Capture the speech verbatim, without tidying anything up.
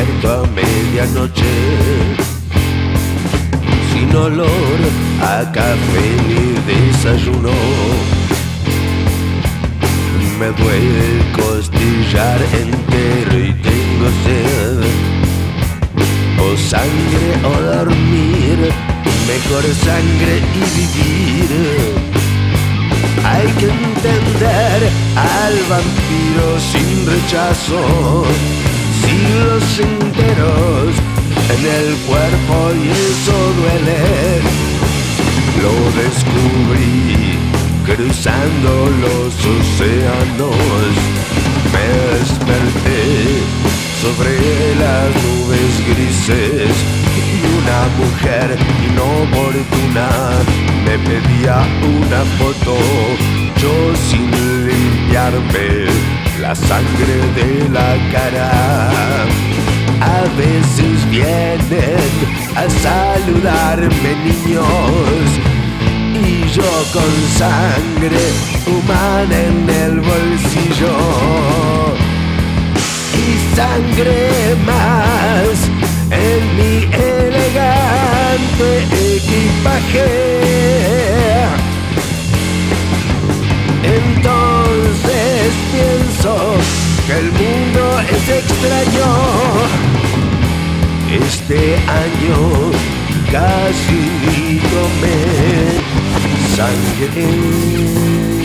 despierto a medianoche, sin olor a café ni desayuno. Me duele el costillar entero y tengo sed. O sangre o dormir, mejor sangre y vivir. Hay que entender al vampiro sin rechazo, siglos enteros en el cuerpo y eso duele. Lo descubrí cruzando los océanos. Me desperté sobre las nubes grises y una mujer inoportuna me pedía una foto. Yo sin limpiarme la sangre de la cara. A veces vienen a saludarme niños y yo con sangre humana en el bolsillo y sangre más en mi elegante equipaje. Entonces pienso que el mundo es extraño. Este año casi ni tomé sangre.